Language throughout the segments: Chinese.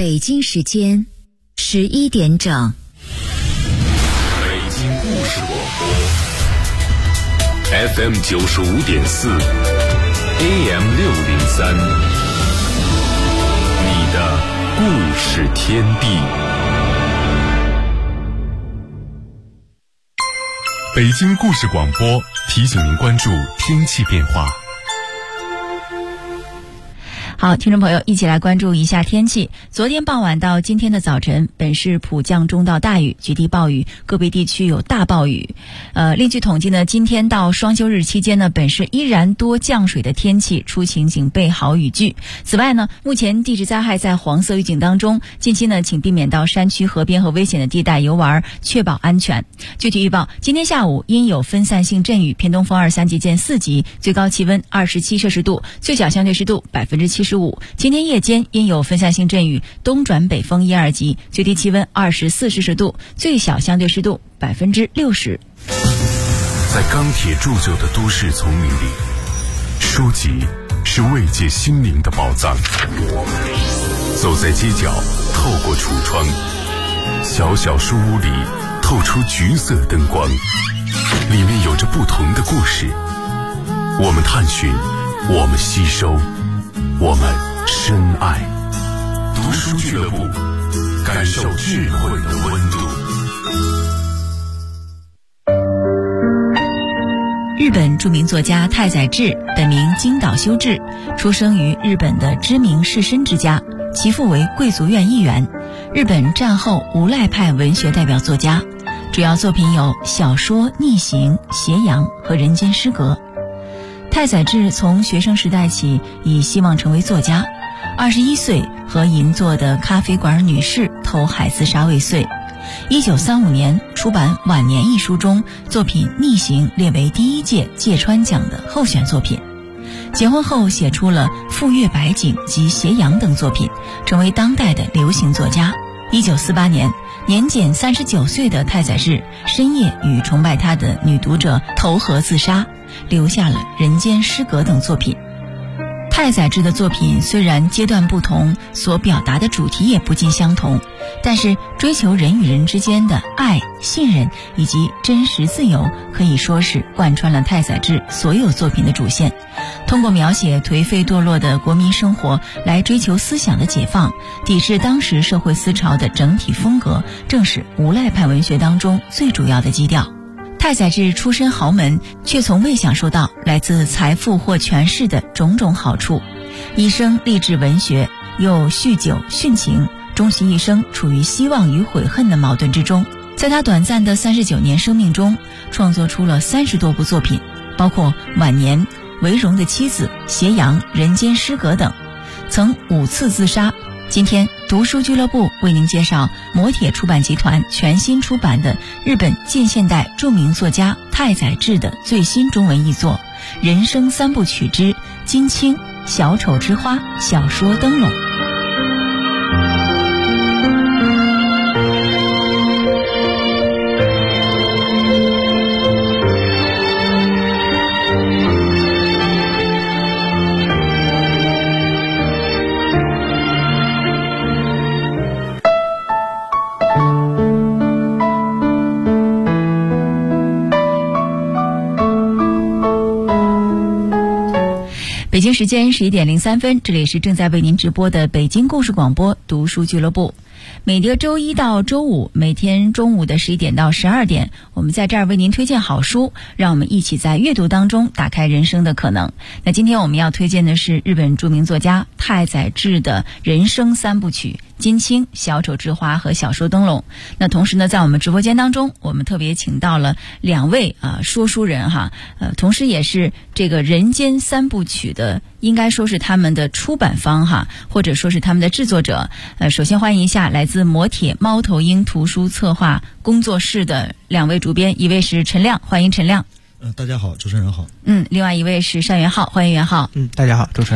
北京时间11点整。 北京故事广播 FM 95.4 AM 603，你的故事天地。北京故事广播提醒您关注天气变化。 好，听众朋友，一起来关注一下天气。昨天傍晚到今天的早晨，本市普降中到大雨，局地暴雨，个别地区有大暴雨。另据统计呢，今天到双休日期间呢，本市依然多降水的天气，出勤请备好雨具。此外呢，目前地质灾害在黄色预警当中，近期呢，请避免到山区、河边和危险的地带游玩，确保安全。具体预报，今天下午因有分散性阵雨，偏东风2-3级见4级，最高气温27摄氏度，最小相对湿度75%。今天夜间因有分散性阵雨，东转北风1-2级，最低气温24摄氏度，最小相对湿度60%。 在钢铁铸就的都市丛林里，书籍是慰藉心灵的宝藏。走在街角，透过橱窗，小小书屋里透出橘色灯光，里面有着不同的故事。我们探寻，我们吸收，我们深爱。读书俱乐部，感受智慧的温度。 日本著名作家太宰治，本名京岛修治，出生于日本的知名士绅之家，其父为贵族院议员，日本战后无赖派文学代表作家，主要作品有小说《逆行》、《斜阳》和《人间失格》。太宰治从学生时代起已希望成为作家，21岁和银座的咖啡馆女士投海自杀未遂。1935年出版《晚年》一书中，作品《逆行》列为第1届芥川奖的候选作品。结婚后写出了《富岳百景》及《斜阳》等作品，成为当代的流行作家。1948年，年仅39岁的太宰治深夜与崇拜他的女读者投河自杀，留下了《人间失格》等作品。太宰治的作品虽然阶段不同，所表达的主题也不尽相同，但是追求人与人之间的爱、信任以及真实自由，可以说是贯穿了太宰治所有作品的主线。通过描写颓废堕落的国民生活来追求思想的解放，抵制当时社会思潮的整体风格，正是无赖派文学当中最主要的基调。太宰治出身豪门，却从未享受到来自财富或权势的种种好处，一生立志文学，又酗酒殉情，终其一生处于希望与悔恨的矛盾之中。在他短暂的39年生命中，创作出了30多部作品，包括《晚年》、《为荣的妻子》、《斜阳》、《人间失格》等，曾5次自杀。今天读书俱乐部为您介绍摩铁出版集团全新出版的日本近现代著名作家太宰治的最新中文译作《人生3部曲之金青、小丑之花、小说灯笼》。北京时间11点03分，这里是正在为您直播的北京故事广播读书俱乐部。每个周一到周五，每天中午的11点到12点，我们在这儿为您推荐好书，让我们一起在阅读当中打开人生的可能。那今天我们要推荐的是日本著名作家太宰治的人生3部曲金青、小丑之花和小说灯笼。那同时呢，在我们直播间当中，我们特别请到了2位说书人哈，同时也是这个人间3部曲的，应该说是他们的出版方哈，或者说是他们的制作者。首先欢迎一下来自摩铁猫头鹰图书策划工作室的2位主编，一位是陈亮，欢迎陈亮。 大家好，主持人好。 另外一位是单元浩，欢迎元浩。 大家好，主持人好。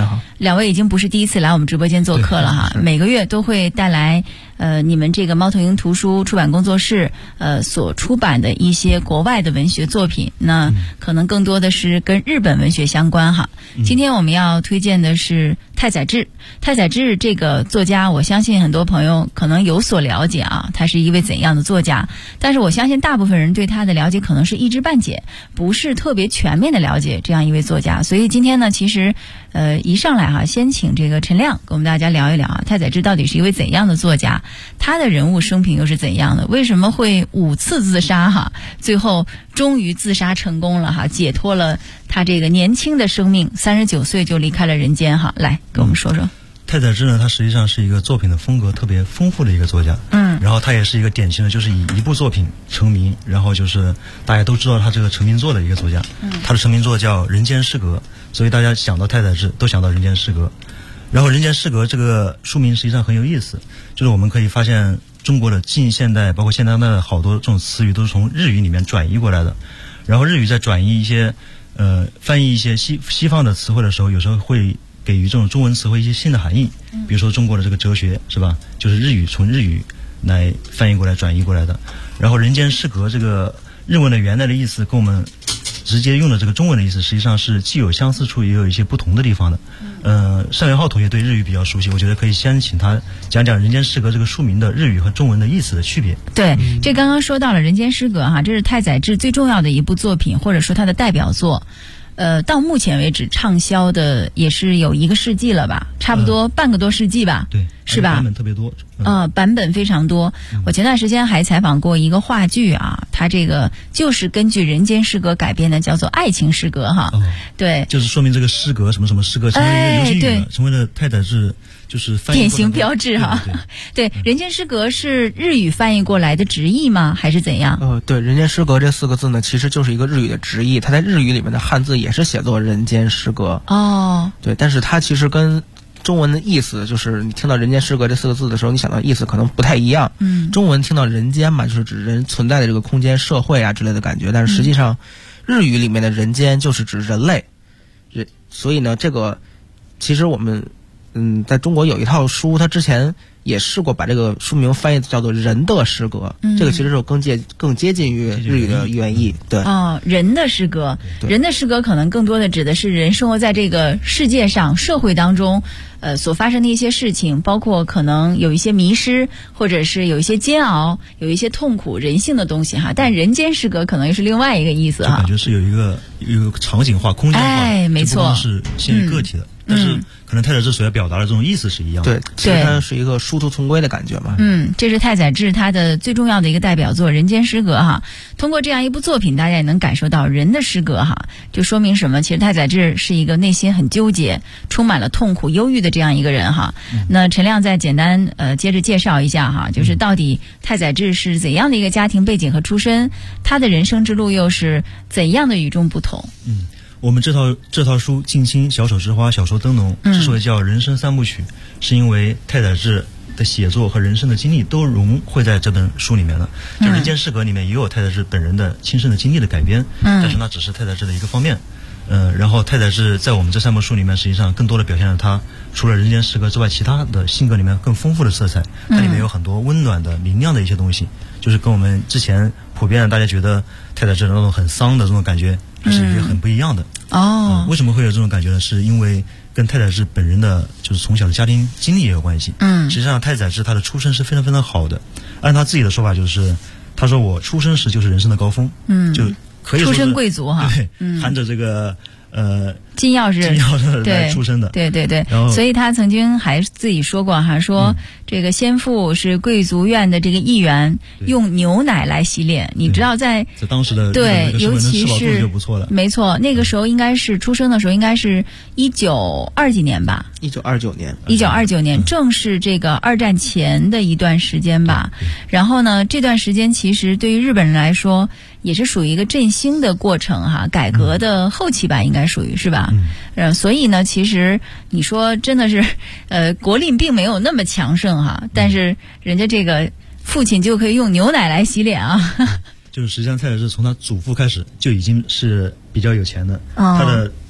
两位已经不是第一次来我们直播间做客了哈，每个月都会带来你们这个猫头鹰图书出版工作室所出版的一些国外的文学作品，那可能更多的是跟日本文学相关哈。今天我们要推荐的是太宰治。太宰治这个作家，我相信很多朋友可能有所了解啊，他是一位怎样的作家，但是我相信大部分人对他的了解可能是一知半解，不是特别全面的了解这样一位作家。所以今天呢，其实一上来哈，先请这个陈亮跟我们大家聊一聊啊，太宰治到底是一位怎样的作家，他的人物生平又是怎样的，为什么会5次自杀哈，最后终于自杀成功了哈，解脱了他这个年轻的生命，39岁就离开了人间哈。来跟我们说说。 太宰治呢，他实际上是一个作品的风格特别丰富的一个作家，然后他也是一个典型的，就是以一部作品成名，然后就是大家都知道他这个成名作的一个作家。他的成名作叫《人间失格》，所以大家想到太宰治都想到《人间失格》。然后《人间失格》这个书名实际上很有意思，就是我们可以发现中国的近现代包括现当代的好多这种词语都是从日语里面转移过来的，然后日语在转移一些翻译一些西方的词汇的时候，有时候会给予这种中文词汇一些新的含义，比如说中国的这个哲学是吧，就是日语从日语来翻译过来转移过来的。然后人间失格这个日文的原来的意思跟我们直接用的这个中文的意思实际上是既有相似处也有一些不同的地方的。单元浩同学对日语比较熟悉，我觉得可以先请他讲讲人间失格这个书名的日语和中文的意思的区别。 对，这刚刚说到了人间失格哈，这是太宰治最重要的一部作品，或者说他的代表作。到目前为止畅销的也是有1个世纪了吧，差不多半个多世纪吧， 对， 是吧？ 版本特别多， 版本非常多。我前段时间还采访过一个话剧啊，它这个就是根据人间失格改编的，叫做爱情失格哈。对， 就是说明这个失格什么什么失格成为一个流行语了，成为了太宰治就是翻译典型标志哈。对，人间失格是日语翻译过来的直译吗？还是怎样？ 对，人间失格这4个字呢，其实就是一个日语的直译，它在日语里面的汉字也是写作人间失格。对，但是它其实跟中文的意思，就是你听到人间失格这4个字的时候，你想到意思可能不太一样。中文听到人间嘛，就是指人存在的这个空间、社会啊之类的感觉，但是实际上，日语里面的人间就是指人类。所以呢，这个其实我们在中国有一套书，它之前也试过把这个书名翻译叫做人的失格，这个其实是更接近于日语的原意。对， 人的失格，人的失格可能更多的指的是人生活在这个世界上社会当中所发生的一些事情，包括可能有一些迷失，或者是有一些煎熬，有一些痛苦人性的东西哈。但人间失格可能又是另外一个意思哈， 就感觉是有一个场景化、空间化， 没错， 不光是限于个体的。但是可能太宰治所要表达的这种意思是一样的。 对，其实它是一个殊途同归的感觉嘛。 这是太宰治他的最重要的一个代表作《人间失格》哈。通过这样一部作品，大家也能感受到人的失格哈，就说明什么？其实太宰治是一个内心很纠结、充满了痛苦、忧郁的这样一个人哈。那陈亮再简单接着介绍一下哈，就是到底太宰治是怎样的一个家庭背景和出身，他的人生之路又是怎样的与众不同？ 我们这套书《近亲》《小手之花》《小说灯笼》之所以叫人生3部曲，是因为太宰治的写作和人生的经历都融汇在这本书里面了。就《人间失格》里面也有太宰治本人的亲身的经历的改编，但是那只是太宰治的一个方面。然后太宰治在我们这3部书里面，实际上更多的表现了他除了人间失格之外，其他的性格里面更丰富的色彩。它里面有很多温暖的、明亮的一些东西，就是跟我们之前普遍大家觉得太宰治的那种很丧的这种感觉，还是一个很不一样的。为什么会有这种感觉呢？是因为跟太宰治本人的就是从小的家庭经历也有关系。实际上太宰治他的出身是非常非常好的，按他自己的说法就是，他说我出生时就是人生的高峰，就可以说是出身贵族哈， 对，含着这个金钥匙来出生的， 对，所以他曾经还自己说过哈，说这个先父是贵族院的这个议员，用牛奶来洗脸。你知道在当时的对，尤其是就不错了， 没错，那个时候应该是出生的时候应该是1920几年吧，1929年，正是这个2战前的一段时间吧。然后呢，这段时间其实对于日本人来说也是属于一个振兴的过程哈，改革的后期吧，应该属于是吧？所以呢，其实你说真的是，国力并没有那么强盛哈，但是人家这个父亲就可以用牛奶来洗脸啊。 就是实际上太宰治从他祖父开始就已经是比较有钱的，他的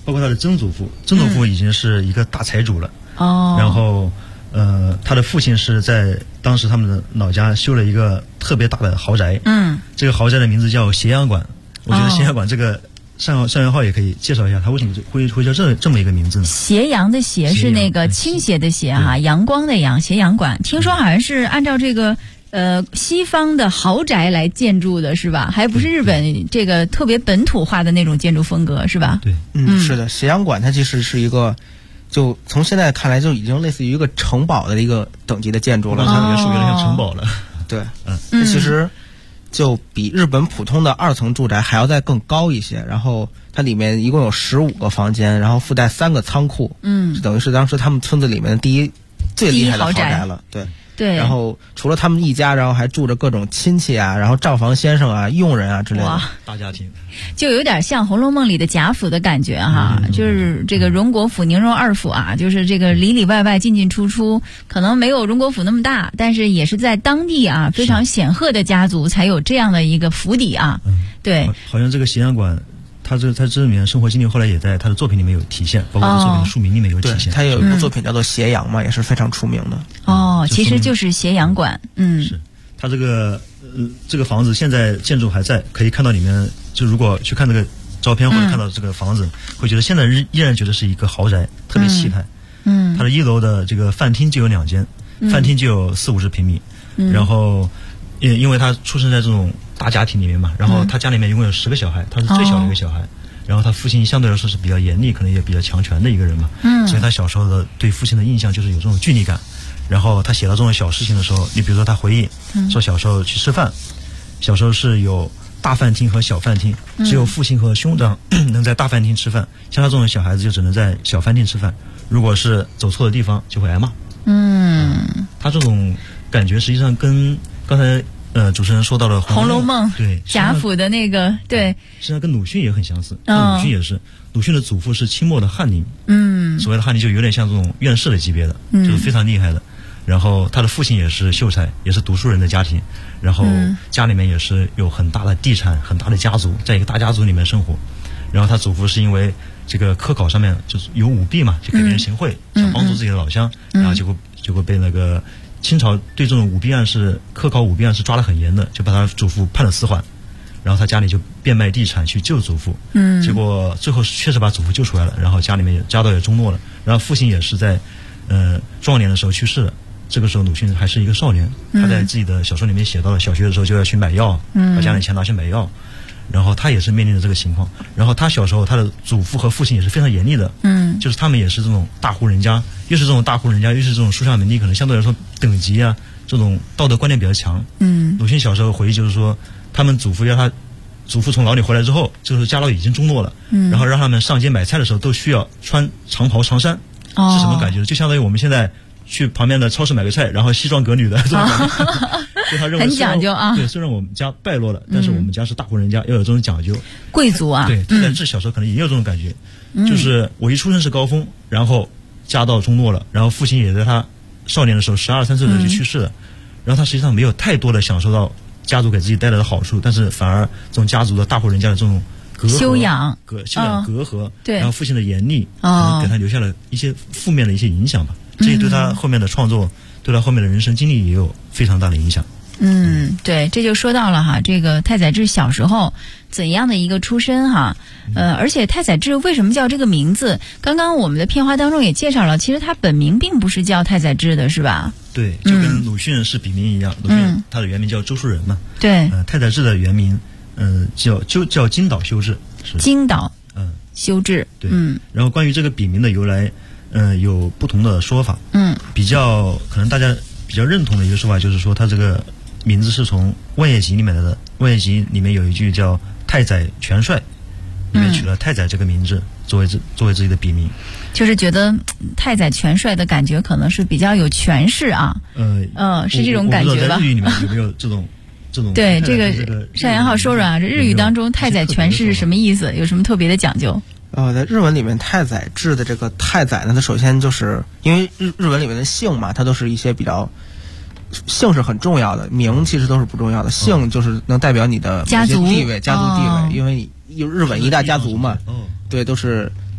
包括他的曾祖父，曾祖父已经是一个大财主了。然后他的父亲是在当时他们的老家修了一个特别大的豪宅。这个豪宅的名字叫斜阳馆。我觉得斜阳馆这个上元浩也可以介绍一下，他为什么会叫这么一个名字呢？ 斜阳的斜是那个倾斜的斜哈，阳光的阳，斜阳馆。听说好像是按照这个西方的豪宅来建筑的是吧？还不是日本这个特别本土化的那种建筑风格是吧？ 对， 是的，斜阳馆它其实是一个，就从现在看来就已经类似于一个城堡的一个等级的建筑了， 它也属于像城堡了。 对，它其实就比日本普通的2层住宅还要再更高一些，然后它里面一共有15个房间，然后附带3个仓库，等于是当时他们村子里面的最厉害的豪宅了。对，然后除了他们一家，然后还住着各种亲戚啊，然后账房先生啊、佣人啊之类的大家庭， 就有点像《红楼梦》里的贾府的感觉哈，就是这个荣国府、宁荣二府啊，就是这个里里外外进进出出，可能没有荣国府那么大，但是也是在当地啊非常显赫的家族才有这样的一个府邸啊。对， 好像这个斜阳馆。他这里面生活经历后来也在他的作品里面有体现，包括他作品的书名里面有体现。 他有一部作品叫做《斜阳》嘛，也是非常出名的。 其实就是斜阳馆。 是他这个房子现在建筑还在，可以看到里面。就如果去看这个照片或者看到这个房子，会觉得现在依然觉得是一个豪宅，特别气派。它的1楼的这个饭厅就有2间，饭厅就有40-50平米。然后因为他出生在这种大家庭里面嘛，然后他家里面一共有10个小孩，他是最小的一个小孩。然后他父亲相对来说是比较严厉，可能也比较强权的一个人嘛。所以他小时候的对父亲的印象就是有这种距离感。然后他写到这种小事情的时候，你比如说他回忆说小时候去吃饭，小时候是有大饭厅和小饭厅，只有父亲和兄长能在大饭厅吃饭，像他这种小孩子就只能在小饭厅吃饭，如果是走错的地方就会挨骂。他这种感觉实际上跟刚才主持人说到了《 红楼梦》 对贾府的那个对， 实际上跟鲁迅也很相似。鲁迅也是，鲁迅的祖父是清末的翰林，所谓的翰林就有点像这种院士的级别的，就是非常厉害的。然后他的父亲也是秀才，也是读书人的家庭，然后家里面也是有很大的地产、很大的家族，在一个大家族里面生活。然后他祖父是因为这个科考上面就是有舞弊嘛，就给别人行贿，想帮助自己的老乡，然后结果被那个清朝对这种舞弊案是科考舞弊案是抓得很严的，就把他祖父判了4缓，然后他家里就变卖地产去救祖父，结果最后确实把祖父救出来了，然后家里面家道也中落了，然后父亲也是在壮年的时候去世了。这个时候鲁迅还是一个少年，他在自己的小说里面写到了小学的时候就要去买药，把家里钱拿去买药，然后他也是面临着这个情况。然后他小时候他的祖父和父亲也是非常严厉的，就是他们也是这种大户人家，又是这种大户人家，又是这种书香门第，可能相对来说等级啊这种道德观念比较强。鲁迅小时候回忆就是说，他们祖父从牢里回来之后，就是家道已经中落了，然后让他们上街买菜的时候都需要穿长袍长衫，是什么感觉？就相当于我们现在去旁边的超市买个菜，然后西装革履的这种感觉，就他认为很讲究啊。 对，虽然我们家败落了，但是我们家是大户人家，要有这种讲究。 贵族啊。 对，太宰治小时候可能也有这种感觉，就是我一出生是高峰，然后家道中落了，然后父亲也在他少年的时候12、13岁的时候就去世了，然后他实际上没有太多的享受到家族给自己带来的好处，但是反而这种家族的大户人家的这种修养隔阂， 对， 然后父亲的严厉，给他留下了一些负面的一些影响吧。这也对他后面的创作，对他后面的人生经历也有非常大的影响。 对，这就说到了哈，这个太宰治小时候怎样的一个出身哈，而且太宰治为什么叫这个名字？刚刚我们的片花当中也介绍了，其实他本名并不是叫太宰治的，是吧？ 对，就跟鲁迅是笔名一样，鲁迅他的原名叫周树人嘛。 对， 太宰治的原名叫金岛修治。 金岛修治。 对，然后关于这个笔名的由来，有不同的说法。比较可能大家比较认同的一个说法就是说，他这个名字是从《万叶集》里面来的。《万叶集》里面有一句叫“太宰权帅”，里面取了太宰这个名字作为自己的笔名。 就是觉得太宰权帅的感觉可能是比较有权势啊。是这种感觉吧？ 我不知道在日语里面有没有这种对，这个单元浩说说啊，这日语当中太宰权势是什么意思？有什么特别的讲究？ 在日文里面，太宰治的这个太宰呢，它首先就是因为日文里面的姓嘛，它都是一些比较姓是很重要的，名其实都是不重要的，姓就是能代表你的家族地位，因为日本一大家族嘛，对，都是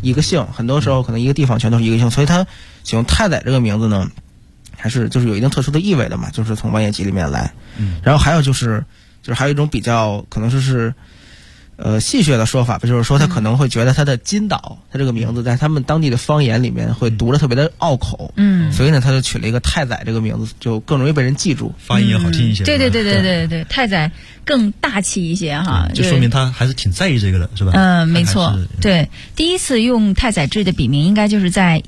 一个姓，很多时候可能一个地方全都是一个姓，所以他使用太宰这个名字呢，还是就是有一定特殊的意味的嘛，就是从《万叶集》里面来。然后还有就是还有一种比较可能是戏谑的说法吧，就是说他可能会觉得他的金岛，他这个名字在他们当地的方言里面会读得特别的拗口，所以呢他就取了一个太宰这个名字，就更容易被人记住， 发音也好听一些。 对，太宰更大气一些哈， 就说明他还是挺在意这个的，是吧？ 没错，对，第一次用太宰治的笔名应该就是在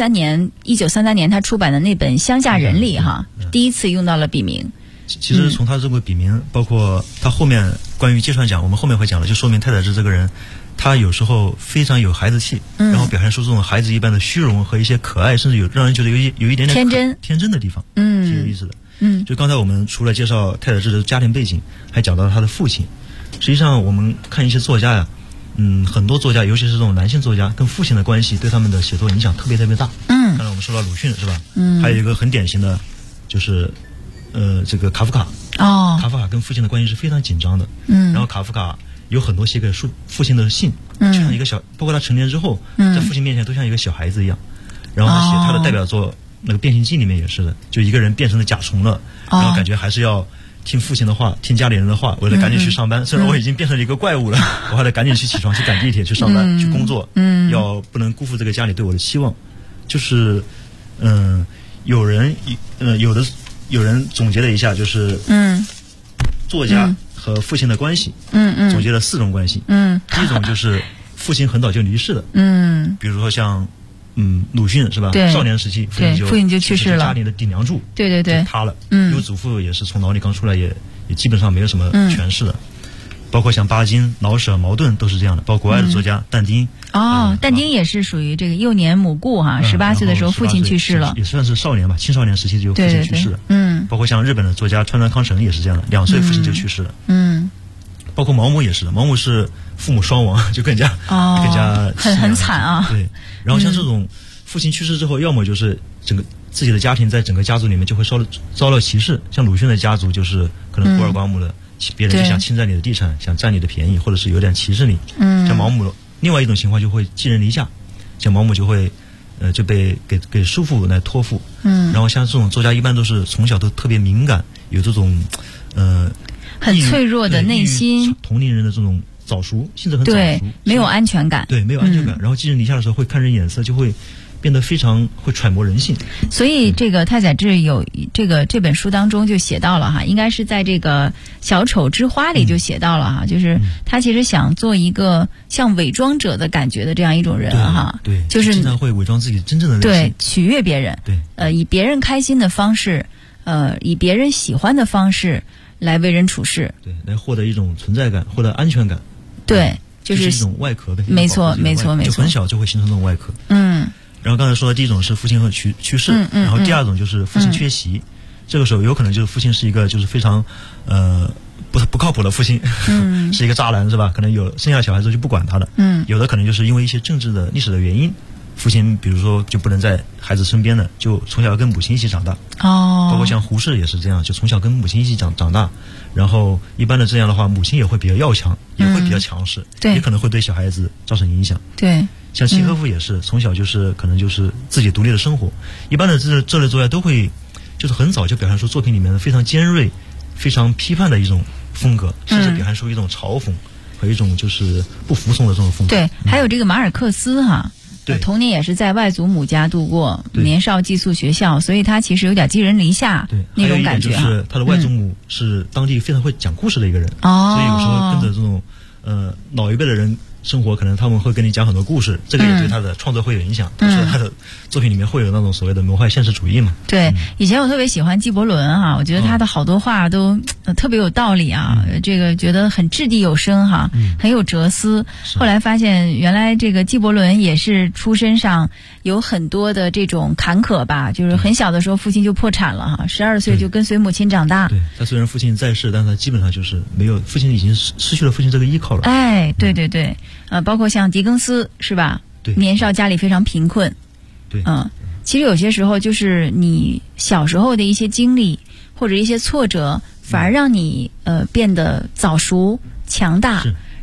1933年他出版的那本《乡下人》里哈，第一次用到了笔名。 其实从他这个笔名，包括他后面关于芥川奖，我们后面会讲的，就说明太宰治这个人，他有时候非常有孩子气，然后表现出这种孩子一般的虚荣和一些可爱，甚至让人觉得有一点点天真的地方，挺有意思的。就刚才我们除了介绍太宰治的家庭背景，还讲到了他的父亲。实际上我们看一些作家呀，很多作家，尤其是这种男性作家，跟父亲的关系对他们的写作影响特别大。刚才我们说到鲁迅是吧？还有一个很典型的，就是这个卡夫卡。卡夫卡跟父亲的关系是非常紧张的。然后卡夫卡有很多写给父亲的信，就像一个包括他成年之后，在父亲面前都像一个小孩子一样。然后他写他的代表作那个《变形记》里面也是的，就一个人变成了甲虫了，然后感觉还是要听父亲的话，听家里人的话，我得赶紧去上班。虽然我已经变成了一个怪物了，我还得赶紧去起床，去赶地铁，去上班，去工作。要不能辜负这个家里对我的期望。就是有人总结了一下，就是作家和父亲的关系，总结了4种关系。第一种就是父亲很早就离世了，比如说像鲁迅是吧？少年时期父亲就去世了，家里的顶梁柱对塌了。因为祖父也是从牢里刚出来，也基本上没有什么权势了。包括像巴金、老舍、茅盾都是这样的，包括国外的作家但丁。 但丁也是属于这个幼年母故哈，18岁的时候父亲去世了， 也算是少年吧，青少年时期就父亲去世了。包括像日本的作家川端康成也是这样的，2岁父亲就去世了。包括毛姆也是的，毛姆是父母双亡，就更加很惨啊。 对，然后像这种父亲去世之后，要么就是整个自己的家庭在整个家族里面就会遭到歧视，像鲁迅的家族就是可能孤儿寡母的，别人就想侵占你的地产，想占你的便宜，或者是有点歧视你。像毛姆，另外一种情况就会寄人篱下，像毛姆就会就被给叔父来托付。然后像这种作家一般都是从小都特别敏感，有这种很脆弱的内心， 同龄人的这种早熟，性质很早熟， 对，没有安全感， 对，没有安全感。然后寄人篱下的时候会看人眼色，就会变得非常会揣摩人性。 所以这个太宰治有这本书当中就写到了哈，应该是在这个小丑之花里就写到了哈，就是他其实想做一个像伪装者的感觉的这样一种人哈， 对， 就是经常会伪装自己真正的内心， 对，取悦别人， 对， 以别人开心的方式，以别人喜欢的方式来为人处事， 对，来获得一种存在感，获得安全感， 对， 就是一种外壳的， 没错， 就很小就会形成这种外壳。然后刚才说的第一种是父亲和去世，然后第二种就是父亲缺席，这个时候有可能就是父亲是一个就是非常不靠谱的父亲，是一个渣男是吧？可能有生下小孩之后就不管他了，有的可能就是因为一些政治的历史的原因，父亲比如说就不能在孩子身边了，就从小跟母亲一起长大。包括像胡适也是这样，就从小跟母亲一起长大，然后一般的这样的话，母亲也会比较要强，也会比较强势，也可能会对小孩子造成影响。 对。 像契诃夫也是从小就是可能就是自己独立的生活，一般的这类作家都会就是很早就表现出作品里面的非常尖锐、非常批判的一种风格，甚至表现出一种嘲讽和一种就是不服从的这种风格。 对，还有这个马尔克斯哈，对，童年也是在外祖母家度过，年少寄宿学校，所以他其实有点寄人篱下那种感觉。 就是他的外祖母是当地非常会讲故事的一个人，所以有时候跟着这种老一辈的人生活，可能他们会跟你讲很多故事，这个也对他的创作会有影响。所以他的作品里面会有那种所谓的魔幻现实主义嘛。 对，以前我特别喜欢纪伯伦哈，我觉得他的好多话都特别有道理啊，这个觉得很掷地有声哈，很有哲思。后来发现原来这个纪伯伦也是出身上有很多的这种坎坷吧，就是很小的时候父亲就破产了哈，12岁就跟随母亲长大。 对，他虽然父亲在世，但他基本上就是没有，父亲已经失去了父亲这个依靠了。 哎，对对对。包括像狄更斯是吧？ 对， 年少家里非常贫困。 对， 其实有些时候就是你小时候的一些经历或者一些挫折，反而让你变得早熟、强大，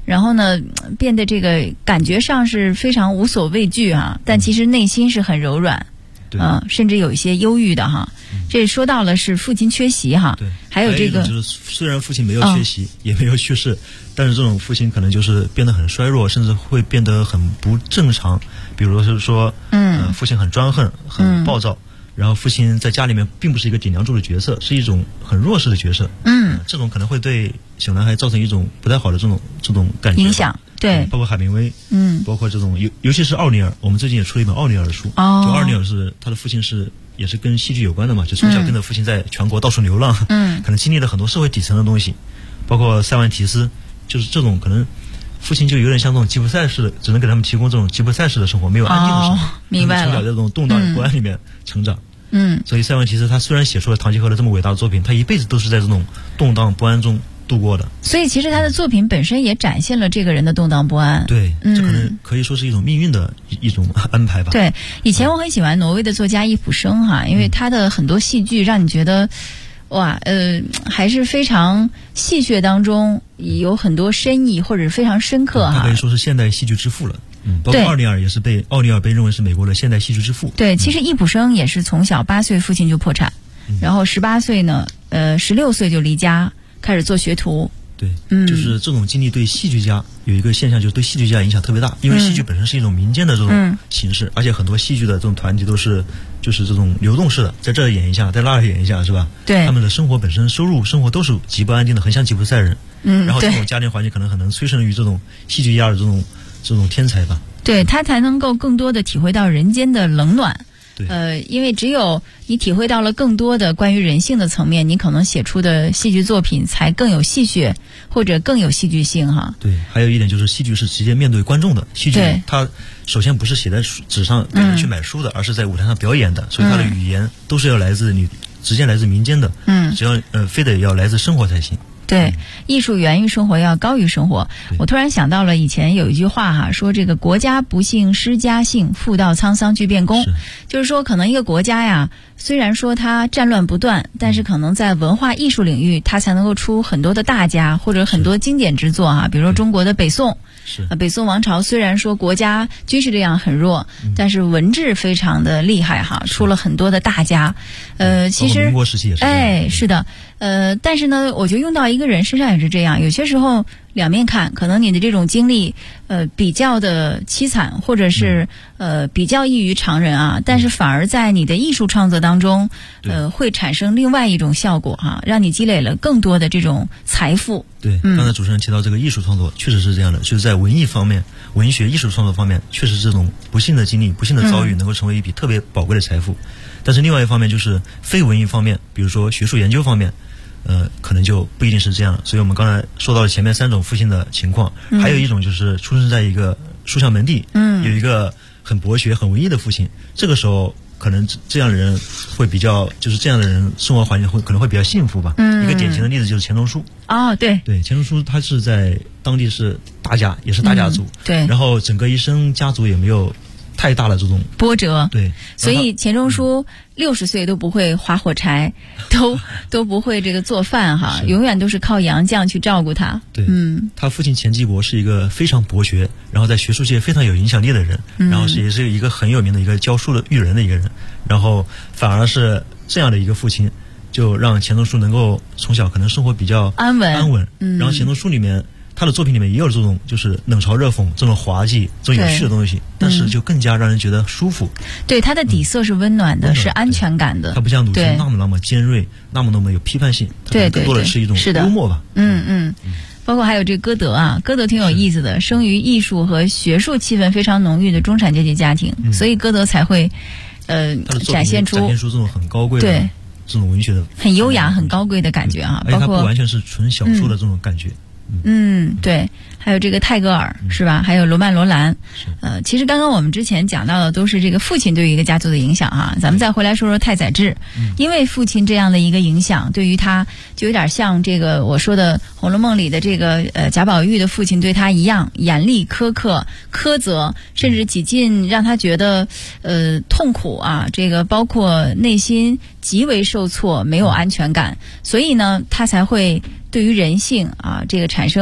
然后呢变得这个感觉上是非常无所畏惧啊，但其实内心是很柔软，甚至有一些忧郁的哈。这说到了是父亲缺席哈， 对， 还有这个就是虽然父亲没有缺席，也没有去世，但是这种父亲可能就是变得很衰弱，甚至会变得很不正常。比如说，父亲很专横，很暴躁。然后父亲在家里面并不是一个顶梁柱的角色，是一种很弱势的角色。这种可能会对小男孩造成一种不太好的这种感觉影响。对， 包括海明威，包括这种尤其是奥尼尔，我们最近也出了一本奥尼尔的书。就奥尼尔是他的父亲也是跟戏剧有关的嘛，就从小跟着父亲在全国到处流浪，可能经历了很多社会底层的东西，包括塞万提斯，就是这种可能。父亲就有点像这种吉普赛式的，只能给他们提供这种吉普赛式的生活，没有安定的生活。 明白了。 从小在这种动荡不安里面成长。所以塞万提斯他虽然写出了《堂吉诃德》这么伟大的作品，他一辈子都是在这种动荡不安中度过的。 所以其实他的作品本身也展现了这个人的动荡不安。 对，这可能可以说是一种命运的一种安排吧。 对，以前我很喜欢挪威的作家易卜生哈，因为他的很多戏剧让你觉得。哇，还是非常戏谑当中有很多深意或者非常深刻哈。 他可以说是现代戏剧之父了。包括奥尼尔也是奥尼尔被认为是美国的现代戏剧之父。 对，其实易卜生也是从小8岁父亲就破产，然后18岁呢，16岁就离家开始做学徒。 对，就是这种经历对戏剧家有一个现象，就是对戏剧家影响特别大，因为戏剧本身是一种民间的这种形式，而且很多戏剧的这种团体都是就是这种流动式的，在这儿演一下，在那儿演一下，是吧？ 对， 他们的生活本身生活都是极不安定的，很像吉普赛人。然后这种家庭环境可能很能催生于这种戏剧家的这种天才吧。 对，他才能够更多的体会到人间的冷暖。因为只有你体会到了更多的关于人性的层面，你可能写出的戏剧作品才更有戏谑或者更有戏剧性哈。 对，还有一点就是戏剧是直接面对观众的，戏剧它首先不是写在纸上给人去买书的，而是在舞台上表演的，所以它的语言都是要直接来自民间的。只要非得要来自生活才行。 对，艺术源于生活，要高于生活。我突然想到了以前有一句话哈，说这个国家不幸失家幸，妇道沧桑俱变功。就是说可能一个国家呀，虽然说它战乱不断，但是可能在文化艺术领域它才能够出很多的大家或者很多经典之作哈。比如说中国的北宋，北宋王朝虽然说国家军事力量很弱，但是文治非常的厉害哈，出了很多的大家。其实民国时期也是。 是的。但是呢，我觉得用到一个人身上也是这样，有些时候两面看，可能你的这种经历比较的凄惨，或者是比较异于常人啊，但是反而在你的艺术创作当中会产生另外一种效果哈，让你积累了更多的这种财富。 对，刚才主持人提到这个艺术创作确实是这样的，就是在文艺方面，文学艺术创作方面，确实这种不幸的经历、不幸的遭遇能够成为一笔特别宝贵的财富。但是另外一方面就是非文艺方面，比如说学术研究方面，可能就不一定是这样了。所以我们刚才说到了前面3种父亲的情况，还有一种就是出生在一个书香门第，有一个很博学、很文艺的父亲。这个时候可能这样的人会比较，就是这样的人生活环境可能会比较幸福吧。一个典型的例子就是钱钟书。 对， 钱钟书他是在当地是大家，也是大家族。 对， 然后整个一生家族也没有太大的这种波折。 对， 所以钱钟书60岁都不会划火柴，都不会这个做饭哈，永远都是靠杨绛去照顾他。 对，他父亲钱基博是一个非常博学，然后在学术界非常有影响力的人，然后也是一个很有名的一个教书的育人的一个人，然后反而是这样的一个父亲，就让钱钟书能够从小可能生活比较安稳。然后钱钟书里面。他的作品里面也有这种就是冷嘲热讽、这种滑稽、这种有趣的东西，但是就更加让人觉得舒服。 对，他的底色是温暖的，是安全感的。 他不像鲁迅那么尖锐，那么有批判性。 对， 更多的是一种幽默吧。 包括还有这歌德啊，歌德挺有意思的，生于艺术和学术气氛非常浓郁的中产阶级家庭，所以歌德才会展现出这种很高贵的这种文学的很优雅、很高贵的感觉啊。 而且它不完全是纯小说的这种感觉。 对，还有这个泰戈尔是吧？还有罗曼·罗兰。其实刚刚我们之前讲到的都是这个父亲对于一个家族的影响哈。咱们再回来说说太宰治，因为父亲这样的一个影响，对于他就有点像这个我说的《红楼梦》里的这个贾宝玉的父亲对他一样严厉苛刻、苛责，甚至几近让他觉得痛苦啊。这个包括内心极为受挫，没有安全感，所以呢，他才会对于人性啊，这个产生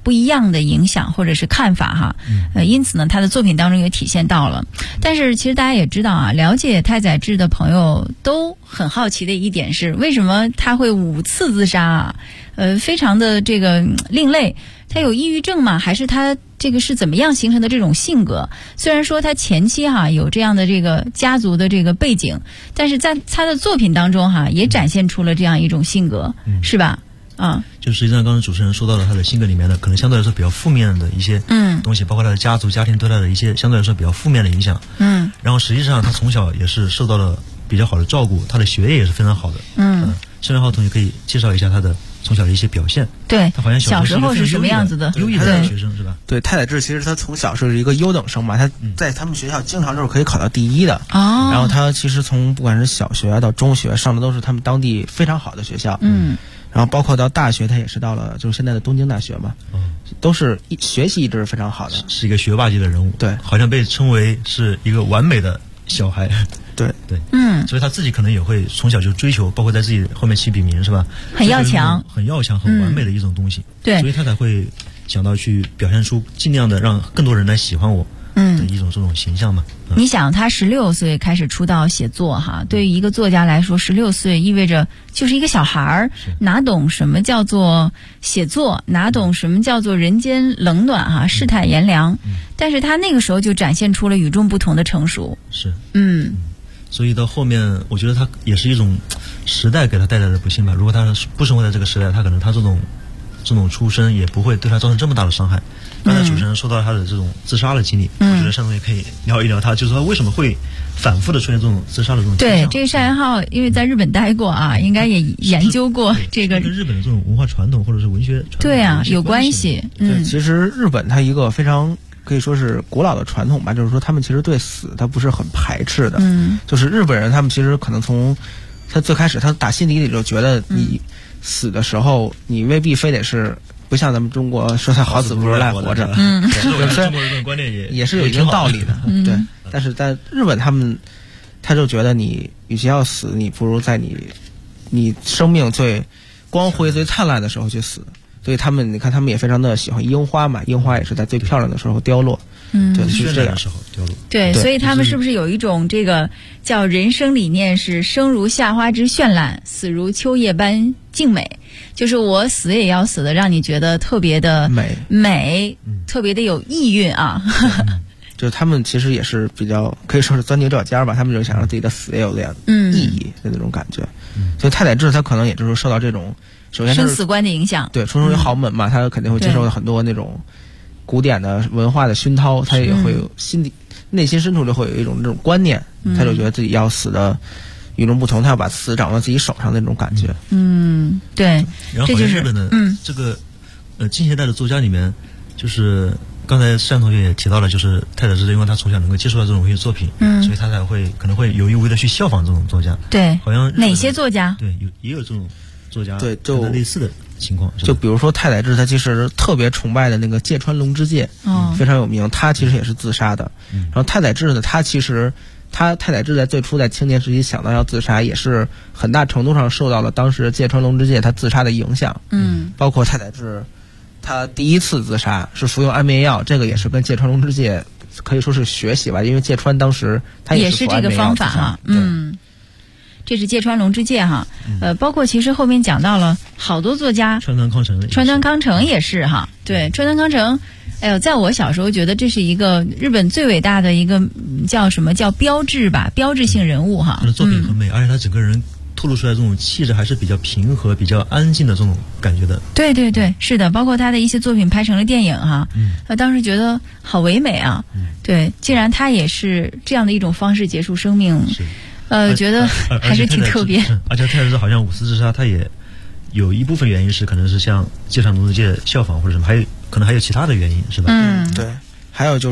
不一样的影响或者是看法哈。因此呢，他的作品当中也体现到了。但是其实大家也知道啊，了解太宰治的朋友都很好奇的一点是，为什么他会5次自杀啊？非常的这个另类。他有抑郁症吗？还是他这个是怎么样形成的这种性格？虽然说他前期有这样的这个家族的这个背景，但是在他的作品当中也展现出了这样一种性格，是吧？ 就实际上刚才主持人说到了他的性格里面的可能相对来说比较负面的一些东西，包括他的家庭对他的一些相对来说比较负面的影响。然后实际上他从小也是受到了比较好的照顾，他的学业也是非常好的。申元浩同学可以介绍一下他的从小的一些表现。 对， 他好像小时候是什么样子的？ 优异的学生是吧？ 对，太宰治其实他从小是一个优等生嘛，他在他们学校经常就是可以考到第1的。然后他其实从不管是小学到中学上的都是他们当地非常好的学校。然后包括到大学，他也是到了就是现在的东京大学嘛。都是学习一直是非常好的， 是一个学霸级的人物。 对， 好像被称为是一个完美的小孩。 对， 所以他自己可能也会从小就追求，包括在自己后面起笔名是吧？ 很要强， 很完美的一种东西。 对， 所以他才会想到去表现出尽量的让更多人来喜欢我的一种这种形象嘛。 你想，他16岁开始出道写作对于一个作家来说，16岁意味着就是一个小孩儿，哪懂什么叫做写作，哪懂什么叫做人间冷暖世态炎凉。但是他那个时候就展现出了与众不同的成熟。 是，所以到后面，我觉得他也是一种时代给他带来的不幸吧。如果他不生活在这个时代，他可能他这种出身也不会对他造成这么大的伤害。刚才主持人说到他的这种自杀的经历，我觉得单同学可以聊一聊他，就是说为什么会反复的出现这种自杀的这种倾向。 对，这个单元浩因为在日本待过应该也研究过这个。 跟日本的这种文化传统或者是文学传统有关系。 对，其实日本它一个非常可以说是古老的传统吧，就是说他们其实对死他不是很排斥的。就是日本人他们其实可能从他最开始他打心底里就觉得你死的时候你未必非得是不像咱们中国说他好死不如赖活着。 中国人这种观念也是有一定道理的。对，但是在日本他就觉得你与其要死，你不如在你生命最光辉最灿烂的时候去死。所以你看他们也非常的喜欢樱花嘛，樱花也是在最漂亮的时候凋落。对，是这样的时候凋落。 对，所以他们是不是有一种这个叫人生理念是生如夏花之绚烂，死如秋叶般静美？就是我死也要死的让你觉得特别的美，特别的有意蕴啊。 就是他们其实也是比较可以说是钻牛角尖吧，他们就想让自己的死也有点意义的那种感觉。所以太宰治他可能也就是受到这种首先生死观的影响。 对，出生于豪门嘛，他肯定会接受很多那种古典的文化的熏陶，他也会有内心深处就会有一种这种观念，他就觉得自己要死的与众不同，他要把死掌握在自己手上的那种感觉。 对。 然后好像日本的这个近现代的作家里面，就是刚才单同学也提到了，就是太宰治，因为他从小能够接触到这种文学作品，所以他才会可能会有意无意的去效仿这种作家。 对， 好像哪些作家？ 对，也有这种作家， 对，就类似的情况。 就比如说太宰治，他其实特别崇拜的那个芥川龙之介，非常有名，他其实也是自杀的。然后太宰治呢，太宰治在最初在青年时期想到要自杀，也是很大程度上受到了当时芥川龙之介他自杀的影响。包括太宰治他第一次自杀是服用安眠药，这个也是跟芥川龙之介可以说是学习吧，因为芥川当时他也是这个方法这是芥川龙之介包括其实后面讲到了好多作家，川端康成也是对，川端康成，在我小时候觉得这是一个日本最伟大的一个叫什么叫标志性人物他的作品很美，而且他整个人透露出来这种气质还是比较平和、比较安静的这种感觉的。 对对对，是的，包括他的一些作品拍成了电影当时觉得好唯美啊。对，既然他也是这样的一种方式结束生命。觉得还是挺特别。 而且太宰治好像5次自杀，他也有一部分原因是可能是像芥川龙之介效仿或者什么，可能还有其他的原因，是吧？ 对。还有就是，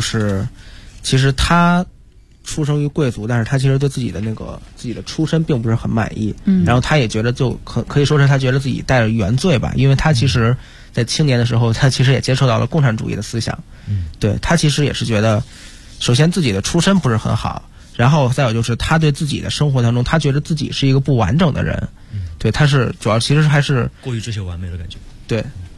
其实他出生于贵族，但是他其实对自己的出身并不是很满意。然后他也觉得可以说是他觉得自己带着原罪吧，因为他其实在青年的时候，他其实也接受到了共产主义的思想。对，他其实也是觉得，首先自己的出身不是很好。然后再有就是他对自己的生活当中，他觉得自己是一个不完整的人。对，他是主要其实还是过于追求完美的感觉。 对，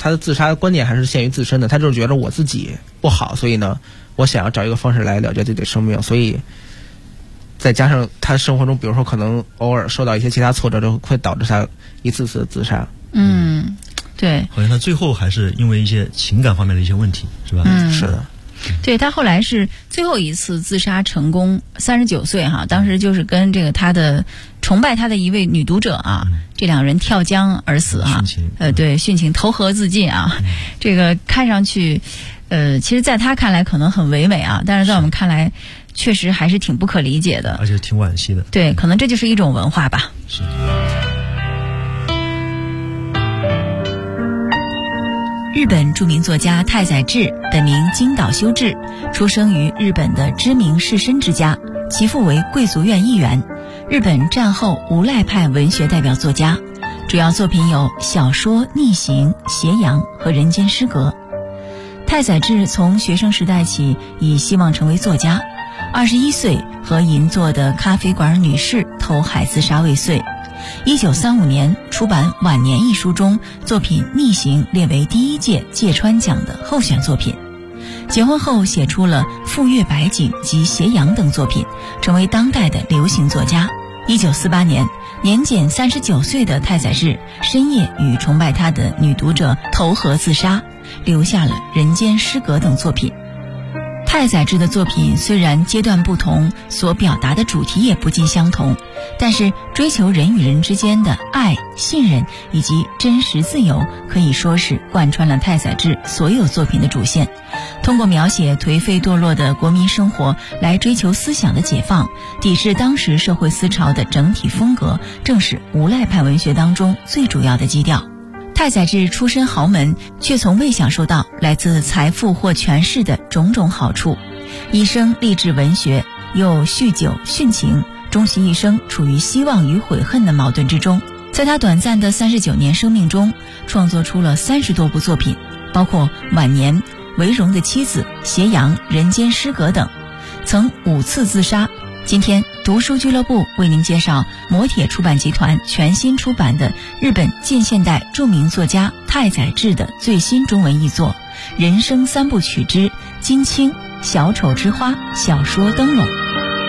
他的自杀观念还是限于自身的，他就是觉得我自己不好，所以呢，我想要找一个方式来了结自己的生命，所以再加上他生活中，比如说可能偶尔受到一些其他挫折，就会导致他一次次的自杀。 对， 好像他最后还是因为一些情感方面的一些问题，是吧？ 是的。 对，他后来是最后一次自杀成功，39岁哈，当时就是跟这个他的崇拜他的一位女读者啊，这两人跳江而死啊，对，殉情投河自尽啊，这个看上去，其实在他看来可能很唯美啊，但是在我们看来，确实还是挺不可理解的， 而且挺惋惜的。 对，可能这就是一种文化吧。 是。 日本著名作家太宰治，本名京岛修治，出生于日本的知名士绅之家，其父为贵族院议员，日本战后无赖派文学代表作家，主要作品有小说《逆行》《斜阳》和《人间失格》。太宰治从学生时代起以希望成为作家，21岁和银座的咖啡馆女士投海自杀未遂。1935年出版《晚年》一书中，作品《逆行》列为第1届芥川奖的候选作品。结婚后写出了《富岳百景》及《斜阳》等作品，成为当代的流行作家。1948年，年仅39岁的太宰治深夜与崇拜他的女读者投河自杀，留下了《人间失格》等作品。太宰治的作品虽然阶段不同，所表达的主题也不尽相同，但是追求人与人之间的爱、信任以及真实自由，可以说是贯穿了太宰治所有作品的主线。通过描写颓废堕落的国民生活来追求思想的解放，抵制当时社会思潮的整体风格，正是无赖派文学当中最主要的基调。太宰治出身豪门，却从未享受到来自财富或权势的种种好处，一生立志文学，又酗酒殉情，终其一生处于希望与悔恨的矛盾之中。在他短暂的39年生命中，创作出了30多部作品，包括《晚年》《为荣的妻子》《斜阳》《人间失格》等，曾5次自杀。今天读书俱乐部为您介绍摩铁出版集团全新出版的日本近现代著名作家太宰治的最新中文译作《人生3部曲之金青、小丑之花》小说灯笼。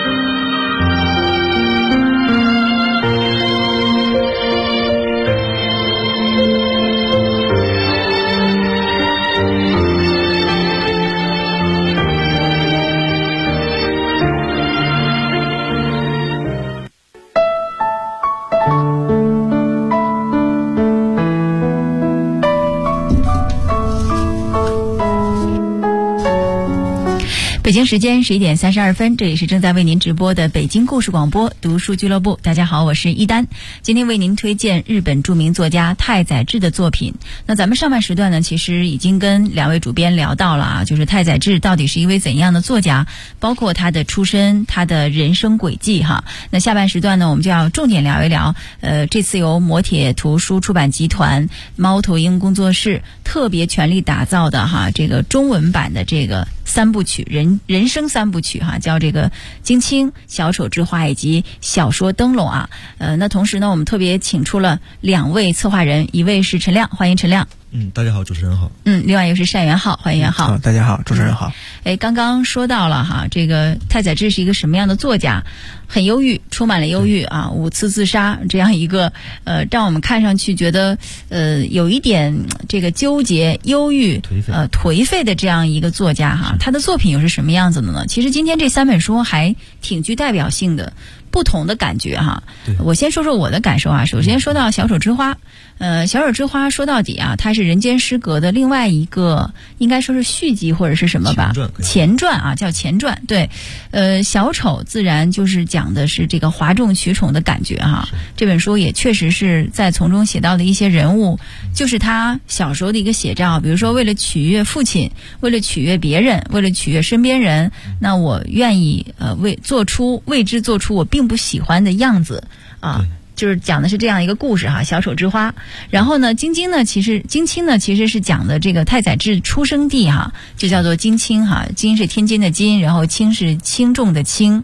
北京时间11点32分，这里是正在为您直播的北京故事广播读书俱乐部。大家好，我是一丹，今天为您推荐日本著名作家太宰治的作品。那咱们上半时段呢，其实已经跟2位主编聊到了啊，就是太宰治到底是一位怎样的作家，包括他的出身，他的人生轨迹哈。那下半时段呢，我们就要重点聊一聊，这次由摩铁图书出版集团猫头鹰工作室特别全力打造的哈，这个中文版的这个3部曲人生3部曲哈，叫这个金青、小丑之花以及小说灯笼啊。那同时呢，我们特别请出了2位策划人，一位是陈亮，欢迎陈亮。 大家好，主持人好。 另外一个是单元浩，欢迎元浩。 大家好，主持人好。 刚刚说到了哈，这个太宰治是一个什么样的作家？很忧郁，充满了忧郁啊，5次自杀这样一个让我们看上去觉得有一点这个纠结、忧郁、颓废的这样一个作家哈。他的作品又是什么样子的呢？其实今天这3本书还挺具代表性的。不同的感觉哈，我先说说我的感受啊。首先说到小丑之花，小丑之花说到底啊，它是人间失格的另外一个，应该说是续集或者是什么吧，前传啊，叫前传。对，小丑自然就是讲的是这个哗众取宠的感觉哈。这本书也确实是在从中写到的一些人物，就是他小时候的一个写照。比如说，为了取悦父亲，为了取悦别人，为了取悦身边人，那我愿意为之做出我并不喜欢的样子啊。就是讲的是这样一个故事哈，小丑之花。然后呢，金青呢其实是讲的这个太宰治出生地哈，就叫做金青哈，金是天津的金，然后青是轻重的轻。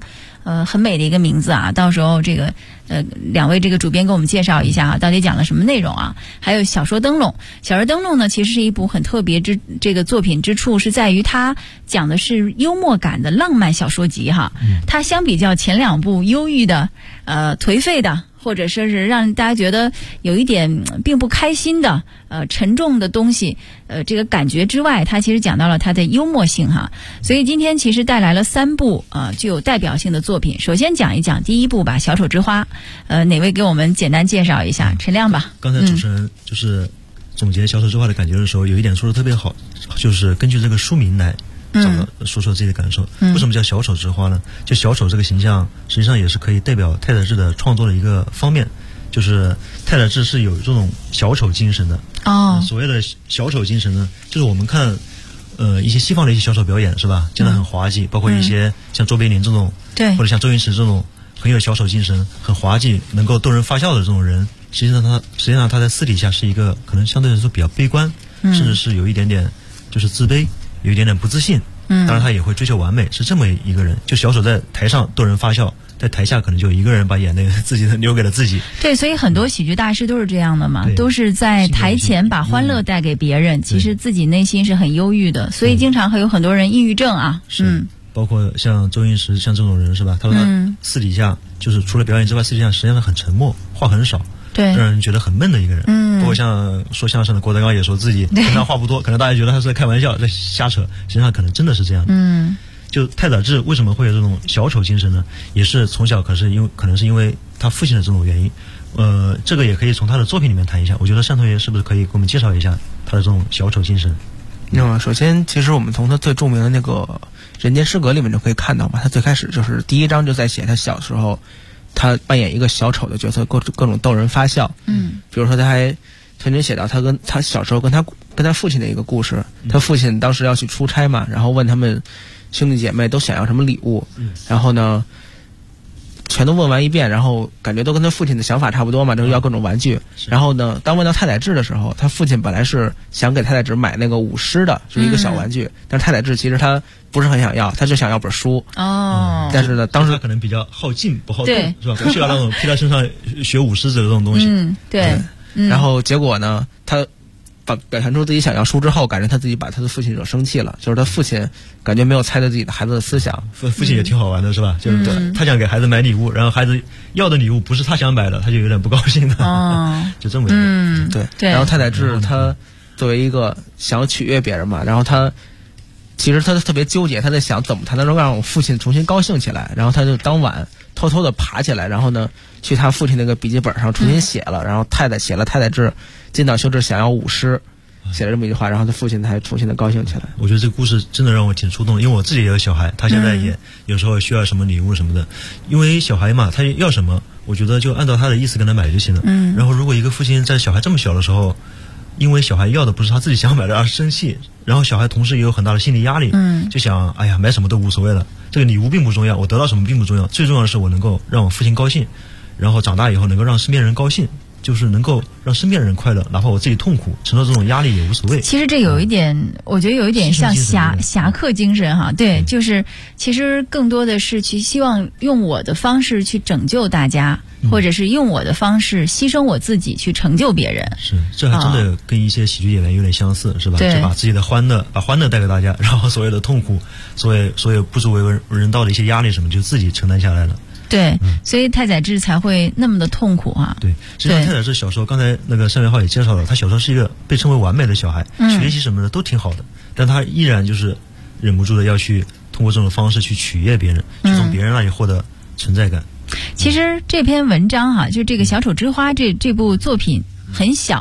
很美的一个名字啊，到时候这个两位这个主编给我们介绍一下啊，到底讲了什么内容啊？还有小说灯笼，小说灯笼呢，其实是一部很特别这个作品之处是在于它讲的是幽默感的浪漫小说集哈，它相比较前2部忧郁的颓废的，或者说是让大家觉得有一点并不开心的沉重的东西这个感觉之外，它其实讲到了它的幽默性哈。所以今天其实带来了3部具有代表性的作品。首先讲一讲第1部吧，小丑之花，哪位给我们简单介绍一下？陈亮吧。 刚才主持人就是总结小丑之花的感觉的时候，有一点说的特别好，就是根据这个书名来说说自己的感受。为什么叫小丑之花呢？就小丑这个形象实际上也是可以代表太宰治的创作的一个方面，就是太宰治是有这种小丑精神的。所谓的小丑精神呢，就是我们看一些西方的一些小丑表演是吧，真的很滑稽，包括一些像卓别林这种，对，或者像周星驰这种很有小丑精神、很滑稽、能够逗人发笑的这种人，实际上他在私底下是一个可能相对来说比较悲观，甚至是有一点点就是自卑，有一点点不自信。当然他也会追求完美，是这么一个人。就小丑在台上逗人发笑，在台下可能就一个人把眼泪自己留给了自己。对，所以很多喜剧大师都是这样的嘛，都是在台前把欢乐带给别人，其实自己内心是很忧郁的，所以经常会有很多人抑郁症啊。包括像周星驰像这种人是吧？他私底下就是除了表演之外，私底下实际上很沉默，话很少。对，让人觉得很闷的一个人。包括像说相声的郭德纲也说自己跟他话不多，可能大家觉得他是在开玩笑，在瞎扯，实际上可能真的是这样的。就太宰治为什么会有这种小丑精神呢？也是从小可能是因为他父亲的这种原因。这个也可以从他的作品里面谈一下。我觉得单同学是不是可以给我们介绍一下他的这种小丑精神？首先，其实我们从他最著名的那个《人间失格》里面就可以看到嘛，他最开始就是第1章就在写他小时候。他扮演一个小丑的角色，各种逗人发笑。比如说他还曾经写到他小时候跟他父亲的一个故事。他父亲当时要去出差嘛，然后问他们兄弟姐妹都想要什么礼物，然后呢全都问完一遍，然后感觉都跟他父亲的想法差不多嘛，就是要各种玩具。然后呢，当问到太宰治的时候，他父亲本来是想给太宰治买那个舞狮的，就是一个小玩具，但是太宰治其实他不是很想要，他就想要本书。但是呢，当时他可能比较好静不好动，是吧？不需要那种披在身上学舞狮子的这种东西。对。然后结果呢，他表现出自己想要书之后，感觉他自己把他的父亲惹生气了，就是他父亲感觉没有猜对自己的孩子的思想。父亲也挺好玩的是吧？就是他想给孩子买礼物，然后孩子要的礼物不是他想买的，他就有点不高兴了。就这么一个。对。然后太宰治他作为一个想要取悦别人嘛，然后其实他特别纠结，他在想怎么才能让我父亲重新高兴起来。然后他就当晚偷偷的爬起来，然后呢去他父亲那个笔记本上重新写了，然后写了太宰治金岛秀治想要舞狮，写了这么一句话，然后他父亲才重新的高兴起来。我觉得这个故事真的让我挺触动，因为我自己也有小孩，他现在也有时候需要什么礼物什么的，因为小孩嘛，他要什么，我觉得就按照他的意思跟他买就行了。然后如果一个父亲在小孩这么小的时候，因为小孩要的不是他自己想买的而生气，然后小孩同时也有很大的心理压力，就想哎呀买什么都无所谓了，这个礼物并不重要，我得到什么并不重要，最重要的是我能够让我父亲高兴，然后长大以后能够让身边人高兴，就是能够让身边人快乐，哪怕我自己痛苦，承受这种压力也无所谓。其实这有一点，我觉得有一点像侠客精神哈。对，就是其实更多的是去希望用我的方式去拯救大家，或者是用我的方式牺牲我自己去成就别人。是，这还真的跟一些喜剧演员有点相似，是吧？就把自己的把欢乐带给大家，然后所有的痛苦，所有不足为人道的一些压力什么，就自己承担下来了。对，所以太宰治才会那么的痛苦啊。对，实际上太宰治小时候，刚才那个单元浩也介绍了，他小时候是一个被称为完美的小孩，学习什么的都挺好的，但他依然就是忍不住的要去通过这种方式去取悦别人，去从别人那里获得存在感。其实这篇文章哈，就这个《小丑之花》这部作品很小